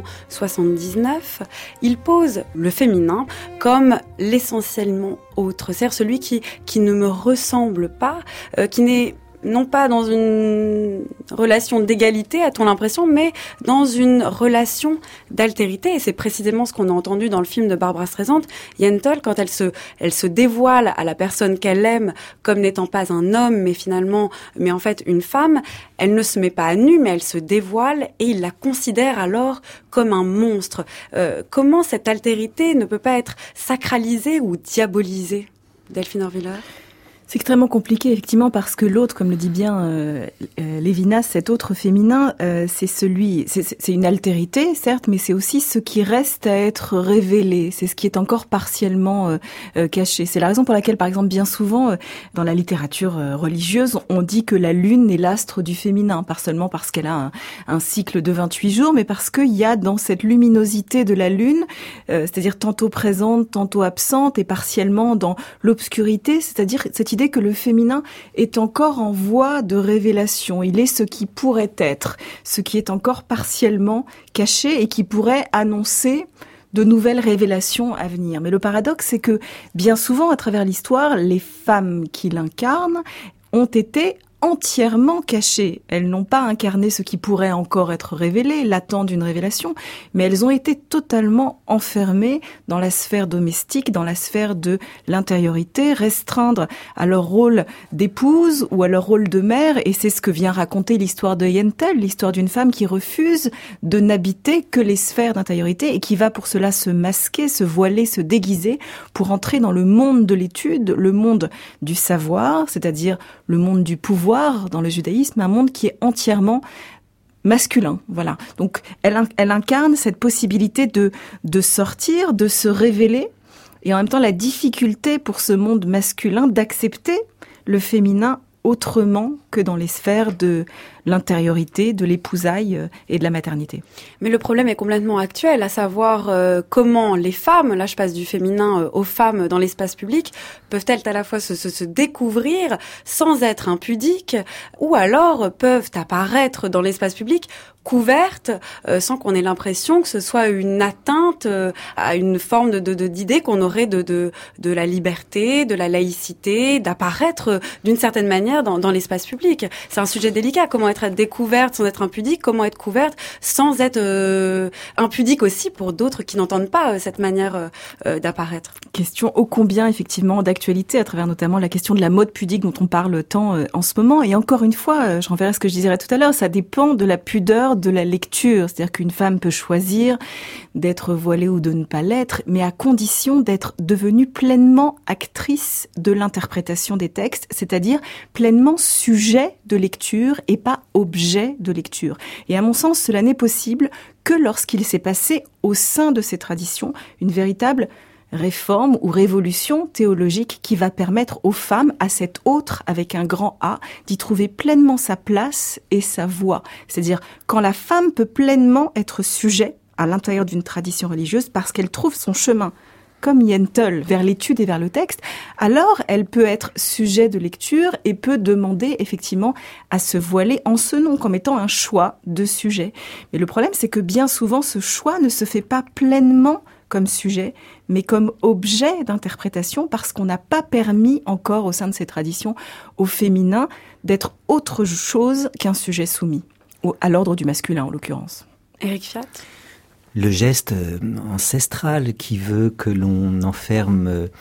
1979. Il pose le féminin comme l'essentiellement autre, c'est-à-dire celui qui ne me ressemble pas, qui n'est non pas dans une relation d'égalité, a-t-on l'impression, mais dans une relation d'altérité. Et c'est précisément ce qu'on a entendu dans le film de Barbra Streisand, Yentl, quand elle se dévoile à la personne qu'elle aime comme n'étant pas un homme, mais en fait une femme. Elle ne se met pas à nu, mais elle se dévoile et il la considère alors comme un monstre. Comment cette altérité ne peut pas être sacralisée ou diabolisée, Delphine Orviller ? C'est extrêmement compliqué, effectivement, parce que l'autre, comme le dit bien Levinas, cet autre féminin, c'est une altérité, certes, mais c'est aussi ce qui reste à être révélé. C'est ce qui est encore partiellement caché. C'est la raison pour laquelle, par exemple, bien souvent, dans la littérature religieuse, on dit que la lune est l'astre du féminin, pas seulement parce qu'elle a un cycle de 28 jours, mais parce qu'il y a dans cette luminosité de la lune, c'est-à-dire tantôt présente, tantôt absente, et partiellement dans l'obscurité, c'est-à-dire cette idée que le féminin est encore en voie de révélation. Il est ce qui pourrait être, ce qui est encore partiellement caché et qui pourrait annoncer de nouvelles révélations à venir. Mais le paradoxe, c'est que bien souvent, à travers l'histoire, les femmes qui l'incarnent ont été entièrement cachées. Elles n'ont pas incarné ce qui pourrait encore être révélé, l'attente d'une révélation, mais elles ont été totalement enfermées dans la sphère domestique, dans la sphère de l'intériorité, restreindre à leur rôle d'épouse ou à leur rôle de mère, et c'est ce que vient raconter l'histoire de Yentl, l'histoire d'une femme qui refuse de n'habiter que les sphères d'intériorité et qui va pour cela se masquer, se voiler, se déguiser pour entrer dans le monde de l'étude, le monde du savoir, c'est-à-dire le monde du pouvoir dans le judaïsme, un monde qui est entièrement masculin, voilà. Donc, elle incarne cette possibilité de sortir, de se révéler, et en même temps la difficulté pour ce monde masculin d'accepter le féminin autrement que dans les sphères de l'intériorité, de l'épousaille et de la maternité. Mais le problème est complètement actuel, à savoir comment les femmes, là je passe du féminin aux femmes dans l'espace public, peuvent-elles à la fois se découvrir sans être impudiques, ou alors peuvent apparaître dans l'espace public couvertes, sans qu'on ait l'impression que ce soit une atteinte à une forme d'idée qu'on aurait de la liberté, de la laïcité, d'apparaître d'une certaine manière dans l'espace public. C'est un sujet délicat, comment être découverte sans être impudique, comment être couverte sans être impudique aussi pour d'autres qui n'entendent pas cette manière d'apparaître. Question ô combien effectivement d'actualité à travers notamment la question de la mode pudique dont on parle tant en ce moment. Et encore une fois, je renverrai ce que je disais tout à l'heure, ça dépend de la pudeur de la lecture. C'est-à-dire qu'une femme peut choisir d'être voilée ou de ne pas l'être, mais à condition d'être devenue pleinement actrice de l'interprétation des textes, c'est-à-dire pleinement sujet de lecture et pas objet de lecture. Et à mon sens, cela n'est possible que lorsqu'il s'est passé au sein de ces traditions une véritable réforme ou révolution théologique qui va permettre aux femmes, à cet autre avec un grand A, d'y trouver pleinement sa place et sa voix. C'est-à-dire quand la femme peut pleinement être sujet à l'intérieur d'une tradition religieuse parce qu'elle trouve son chemin, comme Yentl, vers l'étude et vers le texte, alors elle peut être sujet de lecture et peut demander effectivement à se voiler en ce nom, comme étant un choix de sujet. Mais le problème, c'est que bien souvent, ce choix ne se fait pas pleinement comme sujet, mais comme objet d'interprétation, parce qu'on n'a pas permis encore au sein de ces traditions au féminin d'être autre chose qu'un sujet soumis, à l'ordre du masculin en l'occurrence. Eric Fiat ? Le geste ancestral qui veut que l'on enferme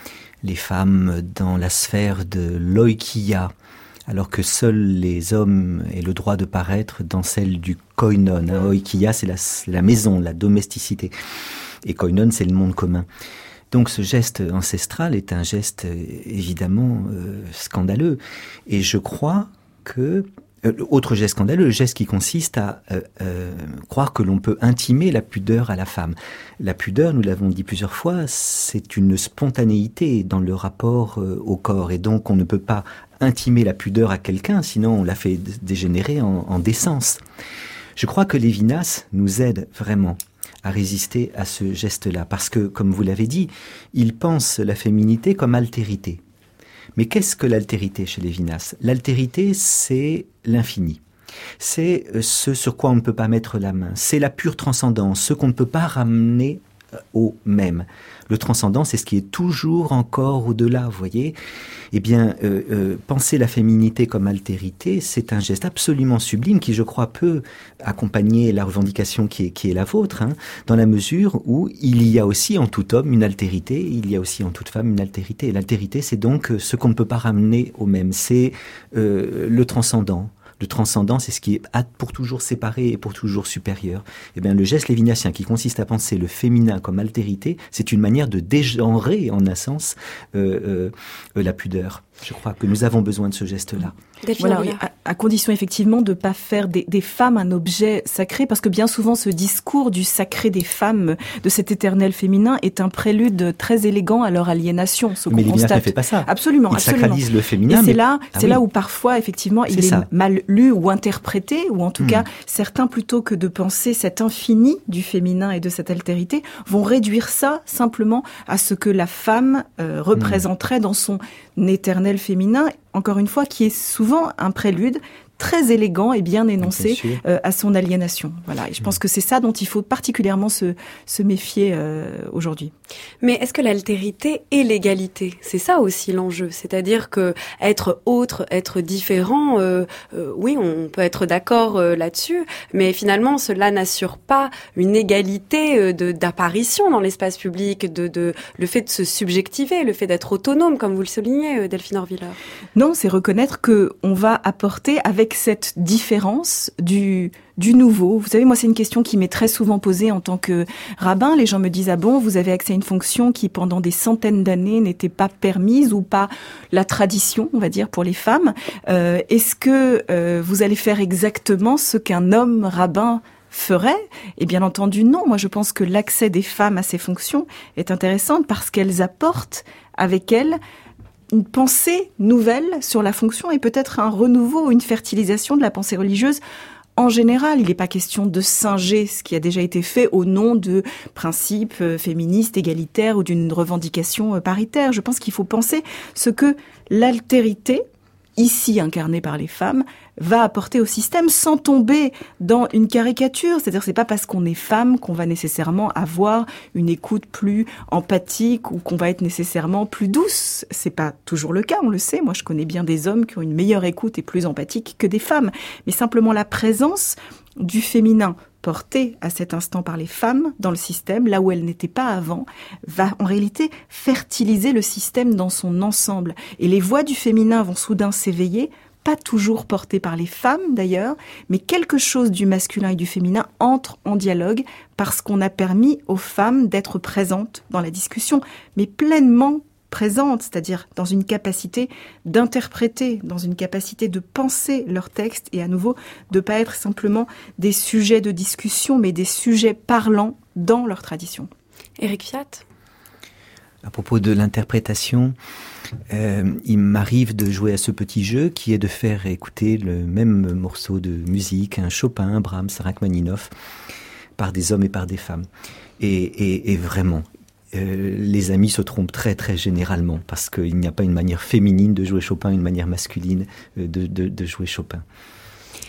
les femmes dans la sphère de l'oikia, alors que seuls les hommes aient le droit de paraître dans celle du koinon. Oikia, c'est la maison, la domesticité. Et koinon, c'est le monde commun. Donc ce geste ancestral est un geste évidemment scandaleux. Et je crois que... autre geste scandaleux, le geste qui consiste à croire que l'on peut intimer la pudeur à la femme. La pudeur, nous l'avons dit plusieurs fois, c'est une spontanéité dans le rapport au corps. Et donc on ne peut pas intimer la pudeur à quelqu'un, sinon on la fait dégénérer en décence. Je crois que Lévinas nous aide vraiment à résister à ce geste-là. Parce que, comme vous l'avez dit, il pense la féminité comme altérité. Mais qu'est-ce que l'altérité chez Lévinas ? L'altérité, c'est l'infini. C'est ce sur quoi on ne peut pas mettre la main. C'est la pure transcendance, ce qu'on ne peut pas ramener au même. Le transcendant, c'est ce qui est toujours encore au-delà, vous voyez. Eh bien, penser la féminité comme altérité, c'est un geste absolument sublime qui, je crois, peut accompagner la revendication qui est la vôtre, hein, dans la mesure où il y a aussi en tout homme une altérité, il y a aussi en toute femme une altérité. Et l'altérité, c'est donc ce qu'on ne peut pas ramener au même. C'est le transcendant. Le transcendant, c'est ce qui est pour toujours séparé et pour toujours supérieur. Eh bien, le geste lévinassien qui consiste à penser le féminin comme altérité, c'est une manière de dégenrer, en un sens, la pudeur. Je crois que nous avons besoin de ce geste-là. Voilà, oui, à condition effectivement de ne pas faire des femmes un objet sacré, parce que bien souvent ce discours du sacré des femmes, de cet éternel féminin, est un prélude très élégant à leur aliénation. Mais Lévinas ne fait pas ça. Absolument, il sacralise le féminin. Et c'est là où parfois effectivement il est mal lu ou interprété, ou en tout cas certains, plutôt que de penser cet infini du féminin et de cette altérité, vont réduire ça simplement à ce que la femme représenterait dans son éternel féminin, encore une fois, qui est souvent un prélude très élégant et bien énoncé à son aliénation. Voilà. Et je pense que c'est ça dont il faut particulièrement se méfier aujourd'hui. Mais est-ce que l'altérité est l'égalité ? C'est ça aussi l'enjeu. C'est-à-dire que être autre, être différent, oui, on peut être d'accord là-dessus, mais finalement, cela n'assure pas une égalité d'apparition dans l'espace public, le fait de se subjectiver, le fait d'être autonome, comme vous le soulignez, Delphine Orviller. Non, c'est reconnaître que on va apporter avec cette différence du nouveau. Vous savez, moi, c'est une question qui m'est très souvent posée en tant que rabbin. Les gens me disent, ah bon, vous avez accès à une fonction qui, pendant des centaines d'années, n'était pas permise ou pas la tradition, on va dire, pour les femmes. Est-ce que vous allez faire exactement ce qu'un homme rabbin ferait ? Et bien entendu, non. Moi, je pense que l'accès des femmes à ces fonctions est intéressante parce qu'elles apportent avec elles une pensée nouvelle sur la fonction et peut-être un renouveau, une fertilisation de la pensée religieuse. En général, il n'est pas question de singer ce qui a déjà été fait au nom de principes féministes, égalitaires ou d'une revendication paritaire. Je pense qu'il faut penser ce que l'altérité, ici incarnée par les femmes, va apporter au système sans tomber dans une caricature. C'est-à-dire, c'est pas parce qu'on est femme qu'on va nécessairement avoir une écoute plus empathique ou qu'on va être nécessairement plus douce. C'est pas toujours le cas, on le sait. Moi, je connais bien des hommes qui ont une meilleure écoute et plus empathique que des femmes. Mais simplement la présence du féminin portée à cet instant par les femmes dans le système, là où elle n'était pas avant, va en réalité fertiliser le système dans son ensemble. Et les voix du féminin vont soudain s'éveiller, pas toujours portées par les femmes d'ailleurs, mais quelque chose du masculin et du féminin entre en dialogue parce qu'on a permis aux femmes d'être présentes dans la discussion, mais pleinement présentes, c'est-à-dire dans une capacité d'interpréter, dans une capacité de penser leur texte et à nouveau de pas être simplement des sujets de discussion, mais des sujets parlants dans leur tradition. Éric Fiat ? À propos de l'interprétation, il m'arrive de jouer à ce petit jeu qui est de faire écouter le même morceau de musique, un Chopin, Brahms, Rachmaninoff, par des hommes et par des femmes. Et vraiment, les amis se trompent très très généralement parce qu'il n'y a pas une manière féminine de jouer Chopin, une manière masculine de jouer Chopin.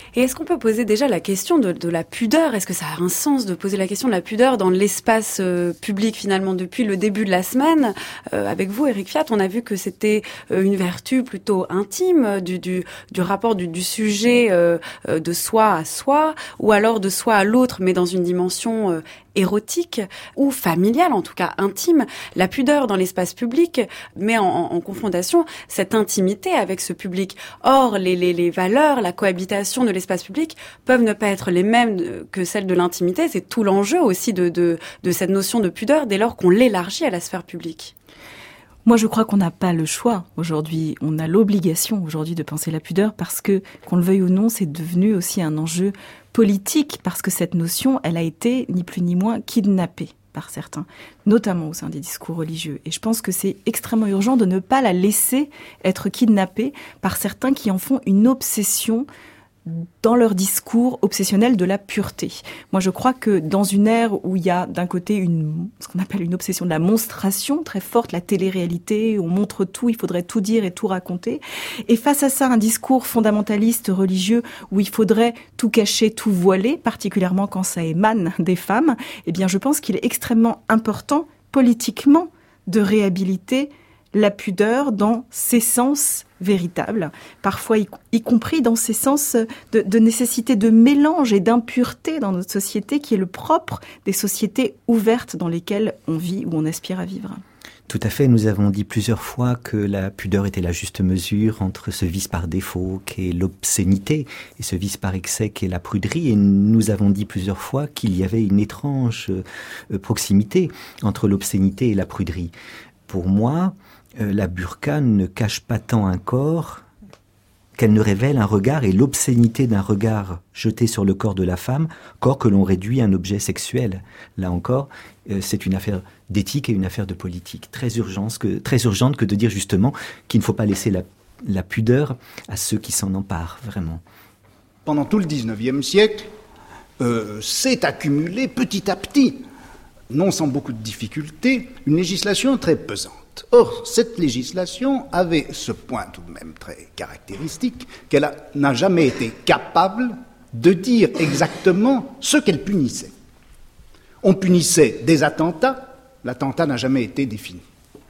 Et est-ce qu'on peut poser déjà la question de la pudeur ? Est-ce que ça a un sens de poser la question de la pudeur dans l'espace public finalement ? Depuis le début de la semaine, avec vous, Éric Fiat, on a vu que c'était une vertu plutôt intime du rapport du sujet de soi à soi, ou alors de soi à l'autre, mais dans une dimension érotique ou familiale, en tout cas intime. La pudeur dans l'espace public met en confrontation cette intimité avec ce public. Or, les valeurs, la cohabitation de l'espace public peuvent ne pas être les mêmes que celles de l'intimité. C'est tout l'enjeu aussi de cette notion de pudeur dès lors qu'on l'élargit à la sphère publique. Moi, je crois qu'on n'a pas le choix aujourd'hui. On a l'obligation aujourd'hui de penser la pudeur parce que, qu'on le veuille ou non, c'est devenu aussi un enjeu politique parce que cette notion, elle a été ni plus ni moins kidnappée par certains, notamment au sein des discours religieux. Et je pense que c'est extrêmement urgent de ne pas la laisser être kidnappée par certains qui en font une obsession dans leur discours obsessionnel de la pureté. Moi, je crois que dans une ère où il y a d'un côté ce qu'on appelle une obsession de la monstration très forte, la télé-réalité, on montre tout, il faudrait tout dire et tout raconter. Et face à ça, un discours fondamentaliste religieux où il faudrait tout cacher, tout voiler, particulièrement quand ça émane des femmes, eh bien, je pense qu'il est extrêmement important, politiquement, de réhabiliter la pudeur dans ses sens véritables, parfois y compris dans ses sens de nécessité de mélange et d'impureté dans notre société qui est le propre des sociétés ouvertes dans lesquelles on vit ou on aspire à vivre. Tout à fait, nous avons dit plusieurs fois que la pudeur était la juste mesure entre ce vice par défaut qu'est l'obscénité et ce vice par excès qu'est la pruderie, et nous avons dit plusieurs fois qu'il y avait une étrange proximité entre l'obscénité et la pruderie. Pour moi, la burqa ne cache pas tant un corps qu'elle ne révèle un regard et l'obscénité d'un regard jeté sur le corps de la femme, corps que l'on réduit à un objet sexuel. Là encore, c'est une affaire d'éthique et une affaire de politique. Très urgente que de dire justement qu'il ne faut pas laisser la pudeur à ceux qui s'en emparent, vraiment. Pendant tout le 19e siècle, s'est accumulée petit à petit, non sans beaucoup de difficultés, une législation très pesante. Or, cette législation avait ce point tout de même très caractéristique, qu'elle n'a jamais été capable de dire exactement ce qu'elle punissait. On punissait des attentats, l'attentat n'a jamais été défini.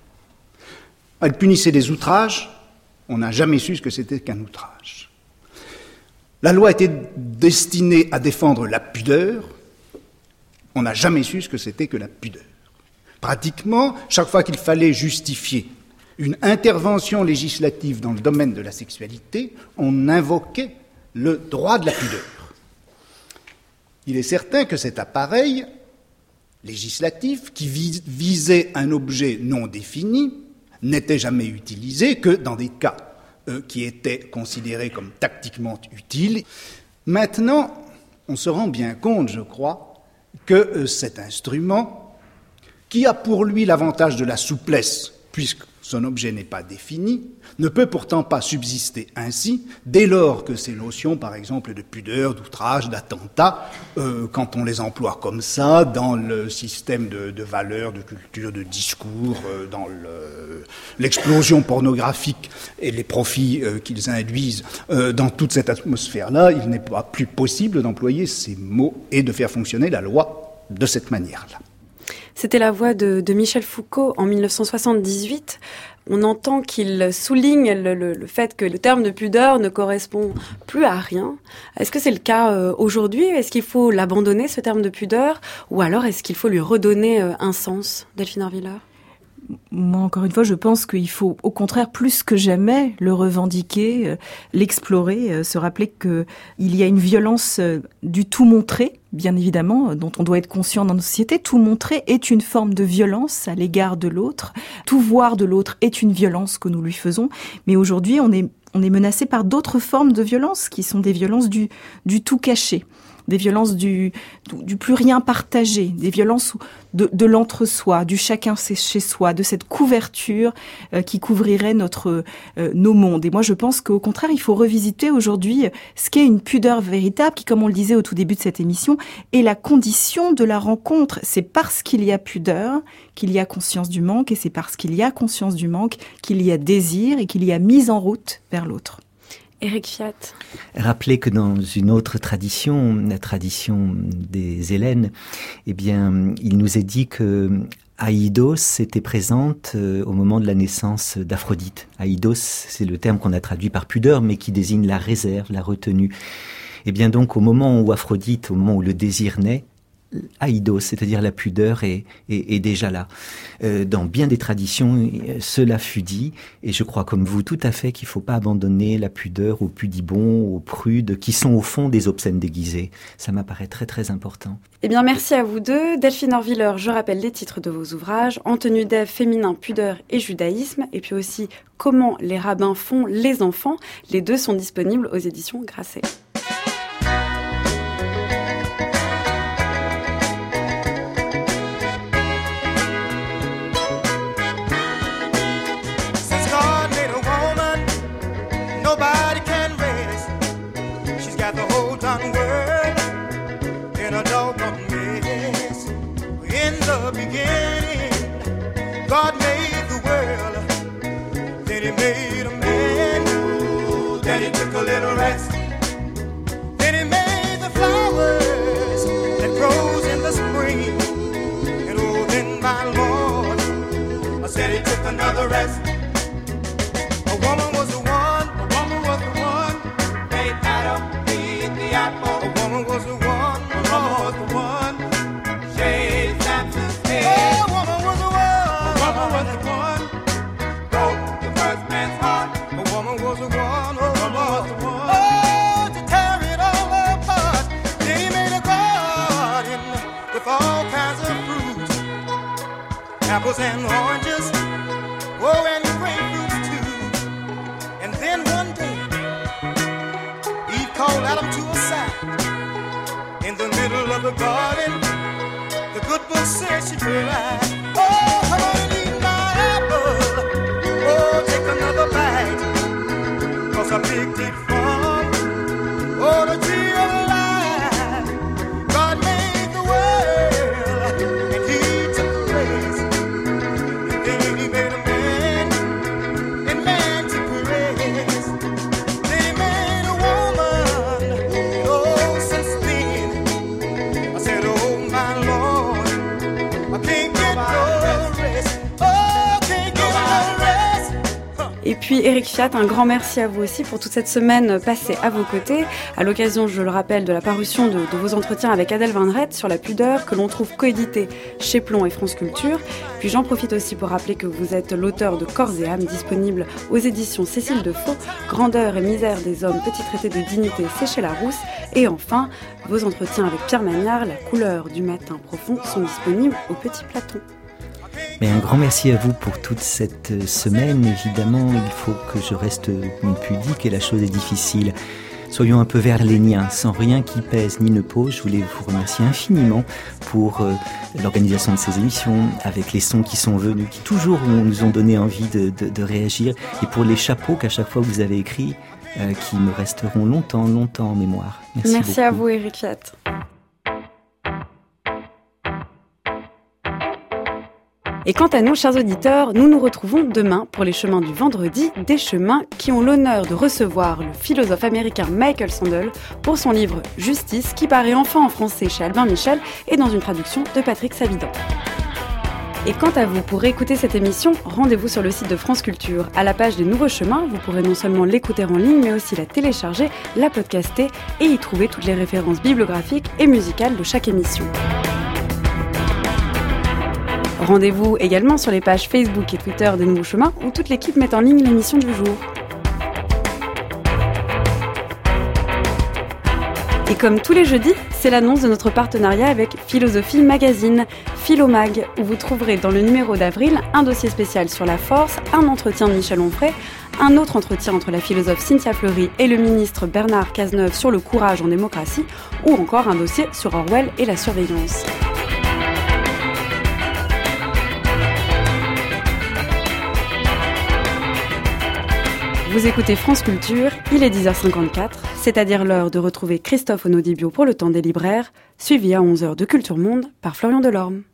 Elle punissait des outrages, on n'a jamais su ce que c'était qu'un outrage. La loi était destinée à défendre la pudeur, on n'a jamais su ce que c'était que la pudeur. Pratiquement, chaque fois qu'il fallait justifier une intervention législative dans le domaine de la sexualité, on invoquait le droit de la pudeur. Il est certain que cet appareil législatif, qui visait un objet non défini, n'était jamais utilisé que dans des cas qui étaient considérés comme tactiquement utiles. Maintenant, on se rend bien compte, je crois, que cet instrument, qui a pour lui l'avantage de la souplesse, puisque son objet n'est pas défini, ne peut pourtant pas subsister ainsi, dès lors que ces notions, par exemple, de pudeur, d'outrage, d'attentat, quand on les emploie comme ça, dans le système de valeurs, de culture, de discours, dans l'explosion pornographique et les profits qu'ils induisent, dans toute cette atmosphère-là, il n'est pas plus possible d'employer ces mots et de faire fonctionner la loi de cette manière-là. C'était la voix de Michel Foucault en 1978. On entend qu'il souligne le fait que le terme de pudeur ne correspond plus à rien. Est-ce que c'est le cas aujourd'hui ? Est-ce qu'il faut l'abandonner, ce terme de pudeur ? Ou alors est-ce qu'il faut lui redonner un sens, Delphine Orvilleur ? Moi, encore une fois, je pense qu'il faut, au contraire, plus que jamais, le revendiquer, l'explorer, se rappeler qu'il y a une violence du tout montré, bien évidemment, dont on doit être conscient dans nos sociétés. Tout montrer est une forme de violence à l'égard de l'autre. Tout voir de l'autre est une violence que nous lui faisons. Mais aujourd'hui, on est menacé par d'autres formes de violence, qui sont des violences du tout caché. Des violences du plus rien partagé, des violences de l'entre-soi, du chacun chez soi, de cette couverture qui couvrirait nos mondes. Et moi, je pense qu'au contraire, il faut revisiter aujourd'hui ce qu'est une pudeur véritable, qui, comme on le disait au tout début de cette émission, est la condition de la rencontre. C'est parce qu'il y a pudeur qu'il y a conscience du manque, et c'est parce qu'il y a conscience du manque qu'il y a désir et qu'il y a mise en route vers l'autre. Éric Fiat. Rappelez que dans une autre tradition, la tradition des Hellènes, eh bien, il nous est dit que Aïdos était présente au moment de la naissance d'Aphrodite. Aïdos, c'est le terme qu'on a traduit par pudeur, mais qui désigne la réserve, la retenue. Et bien donc, au moment où Aphrodite, au moment où le désir naît, Aïdos, c'est-à-dire la pudeur, est déjà là. Dans bien des traditions, cela fut dit, et je crois comme vous tout à fait qu'il ne faut pas abandonner la pudeur aux pudibons, aux prudes, qui sont au fond des obscènes déguisés. Ça m'apparaît très très important. Eh bien, merci à vous deux. Delphine Orviller, je rappelle les titres de vos ouvrages. En tenue d'Ève, féminin, pudeur et judaïsme. Et puis aussi, Comment les rabbins font les enfants. Les deux sont disponibles aux éditions Grasset. God made the world, then he made a man, then he took a little rest, then he made the flowers that grows in the spring, and oh then my Lord, I said he took another rest. A woman was the one, made Adam eat the apple. A woman was the one, shaved Samson's head. A woman was the one, broke the first man's heart. A woman was the one, oh, to tear it all apart. Then he made a garden with all kinds of fruit, apples and oranges, oh, and grapefruits too. And then one day, Eve called Adam to a side. In the middle of the garden, the good book says she'd realize, oh, come on and eat my apple. Oh, take another bite, 'cause I picked it from, oh, the tree of life. God made the world, and he took the place. And then he made a man, and man took the rest. Then he made a woman, and oh, since then, I said, oh, my Lord, I can't get no rest. Oh, can't get no rest. Et puis Éric Fiat, un grand merci à vous aussi pour toute cette semaine passée à vos côtés, à l'occasion, je le rappelle, de la parution de vos entretiens avec Adèle Van Rett sur la pudeur, que l'on trouve coédité chez Plon et France Culture. Puis j'en profite aussi pour rappeler que vous êtes l'auteur de Corps et âme, disponible aux éditions Cécile Defaux, Grandeur et misère des hommes, petit traité de dignité, c'est chez Larousse. Et enfin, vos entretiens avec Pierre Magnard, La couleur du matin profond, sont disponibles au Petit Platon. Mais un grand merci à vous pour toute cette semaine. Évidemment, il faut que je reste pudique et la chose est difficile. Soyons un peu verléniens, sans rien qui pèse ni ne pose. Je voulais vous remercier infiniment pour l'organisation de ces émissions, avec les sons qui sont venus, qui toujours nous ont donné envie de réagir, et pour les chapeaux qu'à chaque fois vous avez écrits, qui me resteront longtemps en mémoire. Merci beaucoup. À vous, Éric Fiat. Et quant à nous, chers auditeurs, nous nous retrouvons demain pour les chemins du vendredi, des chemins qui ont l'honneur de recevoir le philosophe américain Michael Sandel pour son livre Justice, qui paraît enfin en français chez Albin Michel et dans une traduction de Patrick Savidan. Et quant à vous, pour écouter cette émission, rendez-vous sur le site de France Culture. À la page des Nouveaux Chemins, vous pourrez non seulement l'écouter en ligne, mais aussi la télécharger, la podcaster et y trouver toutes les références bibliographiques et musicales de chaque émission. Rendez-vous également sur les pages Facebook et Twitter des Nouveaux Chemins, où toute l'équipe met en ligne l'émission du jour. Et comme tous les jeudis, c'est l'annonce de notre partenariat avec Philosophie Magazine, Philomag, où vous trouverez dans le numéro d'avril un dossier spécial sur la force, un entretien de Michel Onfray, un autre entretien entre la philosophe Cynthia Fleury et le ministre Bernard Cazeneuve sur le courage en démocratie, ou encore un dossier sur Orwell et la surveillance. Vous écoutez France Culture, il est 10h54, c'est-à-dire l'heure de retrouver Christophe Onodibio pour le temps des libraires, suivi à 11h de Culture Monde par Florian Delorme.